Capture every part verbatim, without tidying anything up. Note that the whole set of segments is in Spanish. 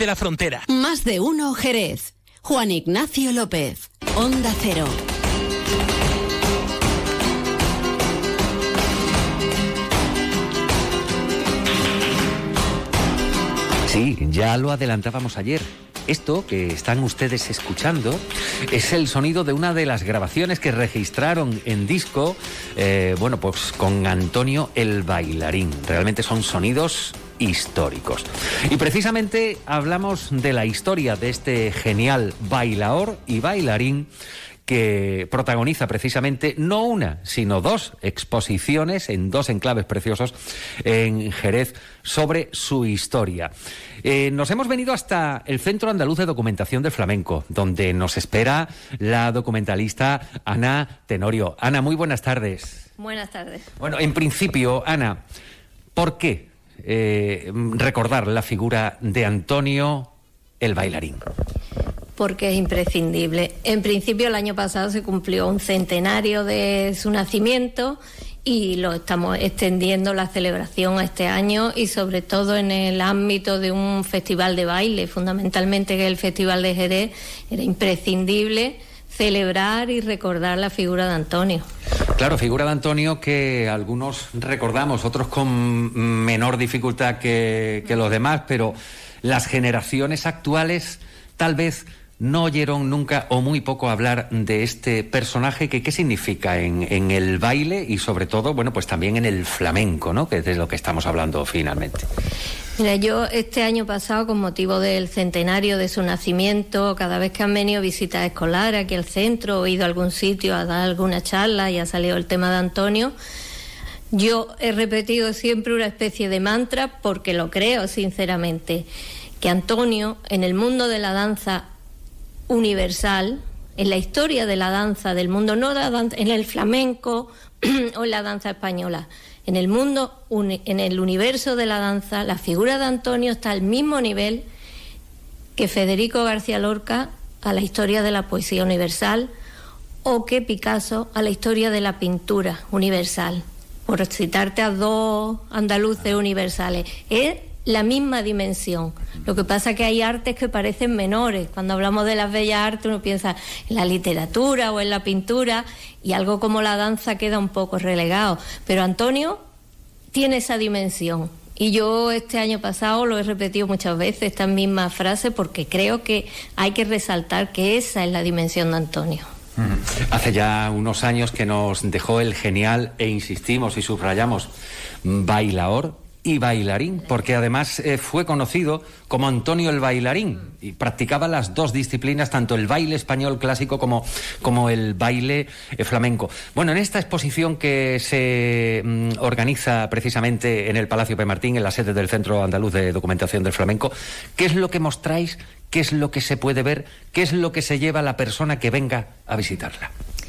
de la Frontera. Más de uno Jerez. Juan Ignacio López, Onda Cero. Sí, ya lo adelantábamos ayer. Esto que están ustedes escuchando es el sonido de una de las grabaciones que registraron en disco, eh, bueno, pues con Antonio el Bailarín. Realmente son sonidos históricos. Y precisamente hablamos de la historia de este genial bailaor y bailarín que protagoniza precisamente no una, sino dos exposiciones en dos enclaves preciosos en Jerez sobre su historia. Eh, nos hemos venido hasta el Centro Andaluz de Documentación del Flamenco, donde nos espera la documentalista Ana Tenorio. Ana, muy buenas tardes. Buenas tardes. Bueno, en principio, Ana, ¿por qué eh, recordar la figura de Antonio el Bailarín? Porque es imprescindible. En principio, el año pasado se cumplió un centenario de su nacimiento y lo estamos extendiendo la celebración a este año, y sobre todo en el ámbito de un festival de baile, fundamentalmente que es el Festival de Jerez. Era imprescindible celebrar y recordar la figura de Antonio. Claro, figura de Antonio que algunos recordamos, otros con menor dificultad que, que los demás, pero las generaciones actuales tal vez no oyeron nunca o muy poco hablar de este personaje. Que qué significa en, en el baile y sobre todo, bueno, pues también en el flamenco, ¿no?, que es de lo que estamos hablando finalmente. Mira, yo este año pasado, con motivo del centenario de su nacimiento, cada vez que han venido visitas escolares aquí al centro o he ido a algún sitio a dar alguna charla y ha salido el tema de Antonio, yo he repetido siempre una especie de mantra, porque lo creo sinceramente, que Antonio, en el mundo de la danza universal, en la historia de la danza del mundo, no la danza, en el flamenco o en la danza española, en el mundo, en el universo de la danza, la figura de Antonio está al mismo nivel que Federico García Lorca a la historia de la poesía universal, o que Picasso a la historia de la pintura universal, por citarte a dos andaluces universales. Es la misma dimensión. Lo que pasa es que hay artes que parecen menores. Cuando hablamos de las bellas artes uno piensa en la literatura o en la pintura, y algo como la danza queda un poco relegado. Pero Antonio tiene esa dimensión. Y yo este año pasado lo he repetido muchas veces, esta misma frase, porque creo que hay que resaltar que esa es la dimensión de Antonio. Hace ya unos años que nos dejó el genial, e insistimos y subrayamos, bailaor y bailarín, porque además eh, fue conocido como Antonio el Bailarín y practicaba las dos disciplinas, tanto el baile español clásico como, como el baile eh, flamenco. Bueno, en esta exposición que se mm, organiza precisamente en el Palacio P. Martín, en la sede del Centro Andaluz de Documentación del Flamenco, ¿qué es lo que mostráis? ¿Qué es lo que se puede ver? ¿Qué es lo que se lleva la persona que venga a visitarla?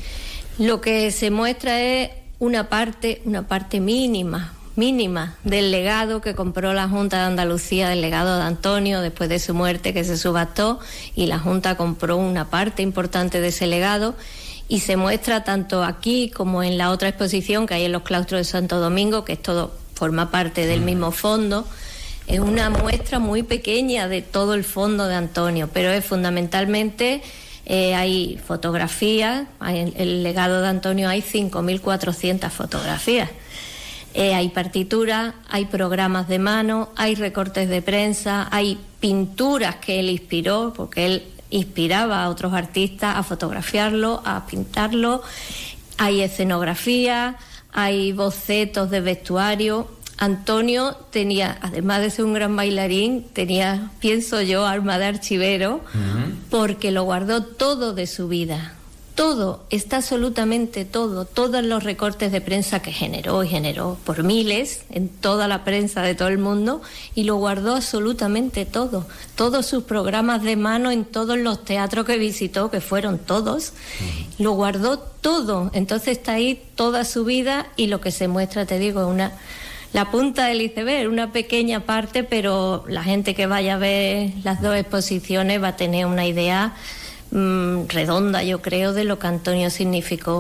Lo que se muestra es una parte, una parte mínima, mínima del legado que compró la Junta de Andalucía, del legado de Antonio después de su muerte, que se subastó, y la Junta compró una parte importante de ese legado, y se muestra tanto aquí como en la otra exposición que hay en los claustros de Santo Domingo, que es todo, forma parte del mismo fondo. Es una muestra muy pequeña de todo el fondo de Antonio, pero es fundamentalmente, eh, hay fotografías, en el legado de Antonio hay cinco mil cuatrocientas fotografías. Eh, hay partituras, hay programas de mano, hay recortes de prensa, hay pinturas que él inspiró, porque él inspiraba a otros artistas a fotografiarlo, a pintarlo. Hay escenografía, hay bocetos de vestuario. Antonio tenía, además de ser un gran bailarín, tenía, pienso yo, alma de archivero, uh-huh, porque lo guardó todo de su vida. Todo, está absolutamente todo, todos los recortes de prensa que generó y generó por miles en toda la prensa de todo el mundo, y lo guardó absolutamente todo, todos sus programas de mano en todos los teatros que visitó, que fueron todos, uh-huh, lo guardó todo. Entonces está ahí toda su vida, y lo que se muestra, te digo, es una, la punta del iceberg, una pequeña parte, pero la gente que vaya a ver las dos exposiciones va a tener una idea redonda, yo creo, de lo que Antonio significó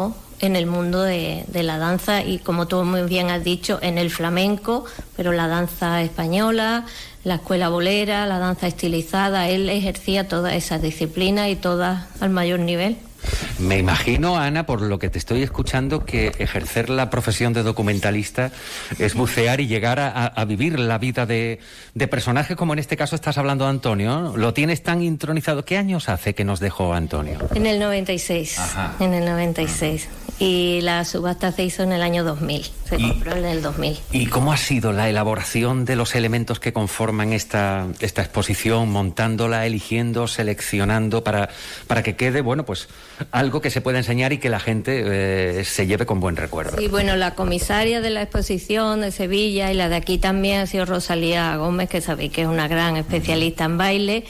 en el mundo de, de la danza y, como tú muy bien has dicho, en el flamenco, pero la danza española, la escuela bolera, la danza estilizada. Él ejercía todas esas disciplinas y todas al mayor nivel. Me imagino, Ana, por lo que te estoy escuchando, que ejercer la profesión de documentalista es bucear y llegar a, a vivir la vida de, de personajes, como en este caso estás hablando de Antonio, ¿no? Lo tienes tan intronizado. ¿Qué años hace que nos dejó Antonio? En el noventa y seis. Ajá. En el noventa y seis. Ajá. Y la subasta se hizo en el año dos mil. Se y, compró en el dos mil. ¿Y cómo ha sido la elaboración de los elementos que conforman esta, esta exposición, montándola, eligiendo, seleccionando para, para que quede, bueno, pues algo que se pueda enseñar y que la gente eh, se lleve con buen recuerdo? Sí, bueno, la comisaria de la exposición de Sevilla y la de aquí también ha sido Rosalía Gómez, que sabéis que es una gran especialista en baile.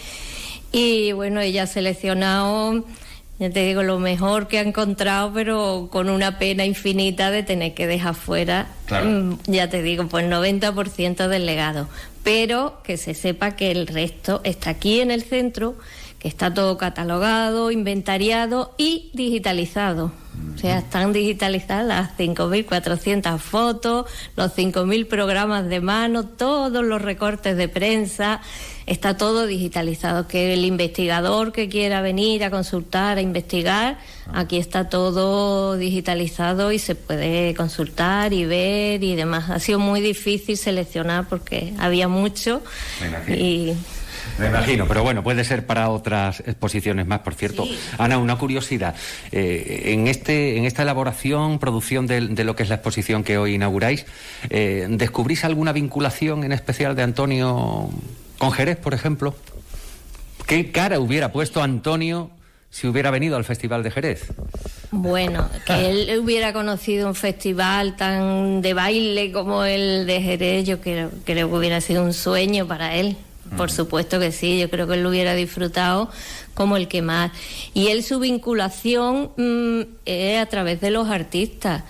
Y bueno, ella ha seleccionado, ya te digo, lo mejor que ha encontrado, pero con una pena infinita de tener que dejar fuera, claro. Ya te digo, pues noventa por ciento del legado. Pero que se sepa que el resto está aquí en el centro, que está todo catalogado, inventariado y digitalizado. O sea, están digitalizadas las cinco mil cuatrocientas fotos, los cinco mil programas de mano, todos los recortes de prensa, está todo digitalizado. Que el investigador que quiera venir a consultar, a investigar, aquí está todo digitalizado y se puede consultar y ver y demás. Ha sido muy difícil seleccionar porque había mucho. y... Me imagino, pero bueno, puede ser para otras exposiciones más, por cierto. Sí. Ana, una curiosidad. Eh, en este, en esta elaboración, producción de, de lo que es la exposición que hoy inauguráis, eh, ¿descubrís alguna vinculación en especial de Antonio con Jerez, por ejemplo? ¿Qué cara hubiera puesto Antonio si hubiera venido al Festival de Jerez? Bueno, que él hubiera conocido un festival tan de baile como el de Jerez, yo creo, creo que hubiera sido un sueño para él. Por supuesto que sí, yo creo que él lo hubiera disfrutado como el que más. Y él, su vinculación mmm, es a través de los artistas.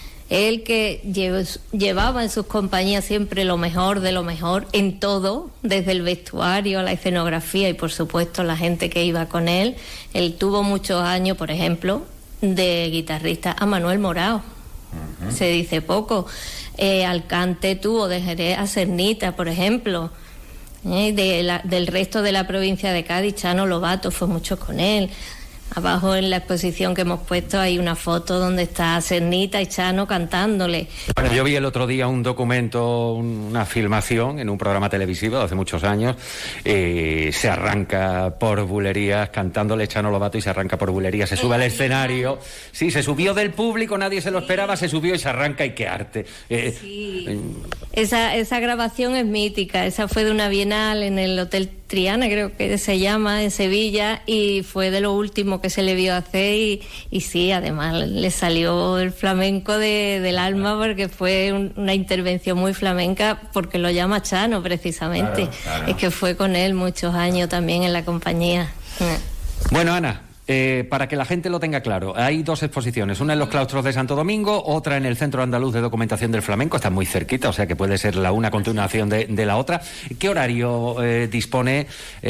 Él que llev- llevaba en sus compañías siempre lo mejor de lo mejor en todo, desde el vestuario a la escenografía y por supuesto la gente que iba con él. Él tuvo muchos años, por ejemplo, de guitarrista a Manuel Morao. Uh-huh. Se dice poco. Eh, Alcante tuvo de Jerez a Cernita, por ejemplo. Eh, de la, del resto de la provincia de Cádiz, Chano Lobato fue mucho con él. Abajo en la exposición que hemos puesto hay una foto donde está Cernita y Chano cantándole. Bueno, yo vi el otro día un documento, una filmación en un programa televisivo de hace muchos años. Eh, se arranca por bulerías cantándole Chano Lobato y se arranca por bulerías. Se sube al escenario. Sí, se subió del público, nadie se lo esperaba, se subió y se arranca y qué arte. Eh, sí. Eh, esa, esa grabación es mítica. Esa fue de una bienal en el Hotel Triana, creo que se llama, en Sevilla, y fue de lo último que se le vio hacer y, y sí, además le salió el flamenco de, del alma porque fue un, una intervención muy flamenca porque lo llama Chano precisamente. Claro, claro. Es que fue con él muchos años también en la compañía. Bueno, Ana, Eh, para que la gente lo tenga claro, hay dos exposiciones, una en los claustros de Santo Domingo, otra en el Centro Andaluz de Documentación del Flamenco, está muy cerquita, o sea que puede ser la una continuación de, de la otra. ¿Qué horario eh, dispone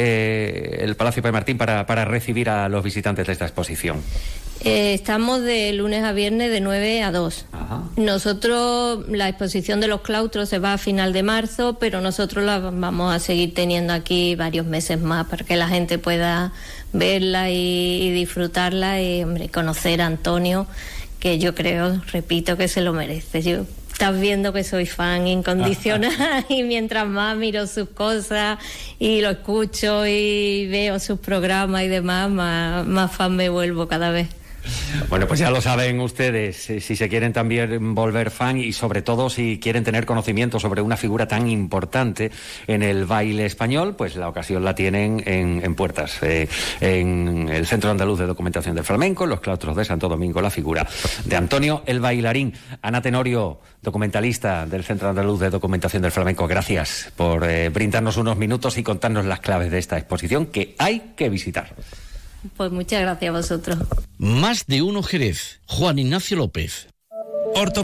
eh, el Palacio Pay Martín para, para recibir a los visitantes de esta exposición? Eh, estamos de lunes a viernes de nueve a dos. Ajá. Nosotros, la exposición de los claustros se va a final de marzo, pero nosotros la vamos a seguir teniendo aquí varios meses más para que la gente pueda verla y, y disfrutarla y, hombre, conocer a Antonio, que yo creo, repito, que se lo merece. Yo, estás viendo que soy fan incondicional y mientras más miro sus cosas y lo escucho y veo sus programas y demás, más, más fan me vuelvo cada vez. Bueno, pues ya lo saben ustedes, si se quieren también volver fan y sobre todo si quieren tener conocimiento sobre una figura tan importante en el baile español, pues la ocasión la tienen en, en Puertas, eh, en el Centro Andaluz de Documentación del Flamenco, en los claustros de Santo Domingo, la figura de Antonio el Bailarín. Ana Tenorio, documentalista del Centro Andaluz de Documentación del Flamenco, gracias por eh, brindarnos unos minutos y contarnos las claves de esta exposición que hay que visitar. Pues muchas gracias a vosotros. Más de uno Jerez. Juan Ignacio López. Orto